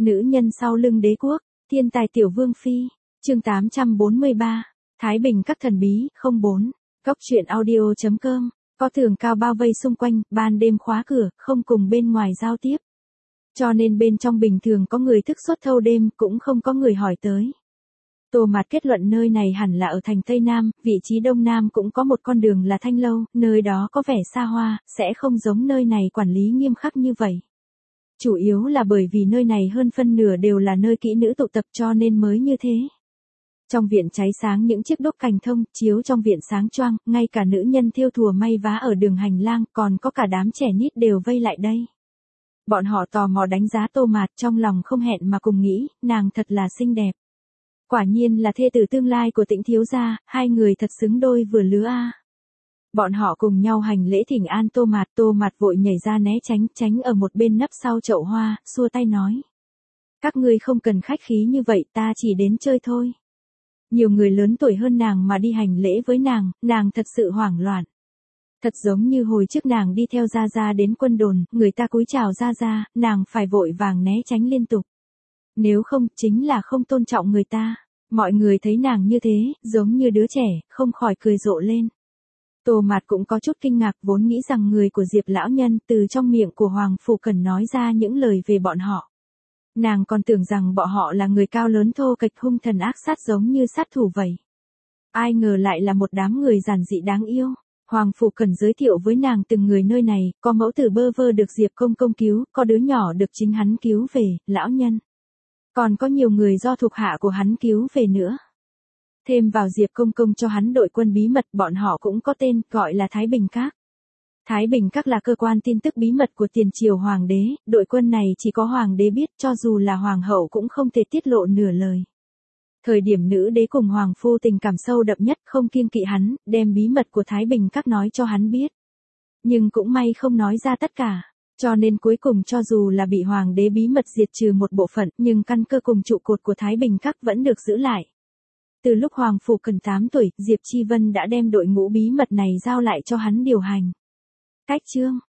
Nữ nhân sau lưng đế quốc, thiên tài tiểu vương phi, chương 843, Thái Bình các thần bí, 04, góc truyện audio.com, có tường cao bao vây xung quanh, ban đêm khóa cửa, không cùng bên ngoài giao tiếp. Cho nên bên trong bình thường có người thức suốt thâu đêm, cũng không có người hỏi tới. Tô Mạt kết luận nơi này hẳn là ở thành Tây Nam, vị trí Đông Nam cũng có một con đường là Thanh Lâu, nơi đó có vẻ xa hoa, sẽ không giống nơi này quản lý nghiêm khắc như vậy. Chủ yếu là bởi vì nơi này hơn phân nửa đều là nơi kỹ nữ tụ tập cho nên mới như thế. Trong viện cháy sáng những chiếc đốt cành thông, chiếu trong viện sáng choang, ngay cả nữ nhân thêu thùa may vá ở đường hành lang, còn có cả đám trẻ nít đều vây lại đây. Bọn họ tò mò đánh giá Tô Mạt, trong lòng không hẹn mà cùng nghĩ, nàng thật là xinh đẹp. Quả nhiên là thê tử tương lai của Tĩnh thiếu gia, hai người thật xứng đôi vừa lứa a. Bọn họ cùng nhau hành lễ thỉnh an Tô Mạt vội nhảy ra né tránh ở một bên nấp sau chậu hoa, xua tay nói. Các ngươi không cần khách khí như vậy, ta chỉ đến chơi thôi. Nhiều người lớn tuổi hơn nàng mà đi hành lễ với nàng thật sự hoảng loạn. Thật giống như hồi trước nàng đi theo Gia Gia đến quân đồn, người ta cúi chào Gia Gia, nàng phải vội vàng né tránh liên tục. Nếu không, chính là không tôn trọng người ta. Mọi người thấy nàng như thế, giống như đứa trẻ, không khỏi cười rộ lên. Tô Mạt cũng có chút kinh ngạc, vốn nghĩ rằng người của Diệp lão nhân từ trong miệng của Hoàng Phủ Cẩn nói ra những lời về bọn họ. Nàng còn tưởng rằng bọn họ là người cao lớn thô kệch hung thần ác sát giống như sát thủ vậy. Ai ngờ lại là một đám người giản dị đáng yêu. Hoàng Phủ Cẩn giới thiệu với nàng từng người nơi này, có mẫu tử bơ vơ được Diệp công công cứu, có đứa nhỏ được chính hắn cứu về, lão nhân. Còn có nhiều người do thuộc hạ của hắn cứu về nữa. Thêm vào Diệp công công cho hắn đội quân bí mật, bọn họ cũng có tên, gọi là Thái Bình Các. Thái Bình Các là cơ quan tin tức bí mật của tiền triều hoàng đế, đội quân này chỉ có hoàng đế biết, cho dù là hoàng hậu cũng không thể tiết lộ nửa lời. Thời điểm nữ đế cùng hoàng phu tình cảm sâu đậm nhất, không kiêng kỵ hắn, đem bí mật của Thái Bình Các nói cho hắn biết. Nhưng cũng may không nói ra tất cả. Cho nên cuối cùng cho dù là bị hoàng đế bí mật diệt trừ một bộ phận, nhưng căn cơ cùng trụ cột của Thái Bình Các vẫn được giữ lại. Từ lúc Hoàng Phủ Cẩn 8 tuổi, Diệp Chi Vân đã đem đội ngũ bí mật này giao lại cho hắn điều hành. Cách chương,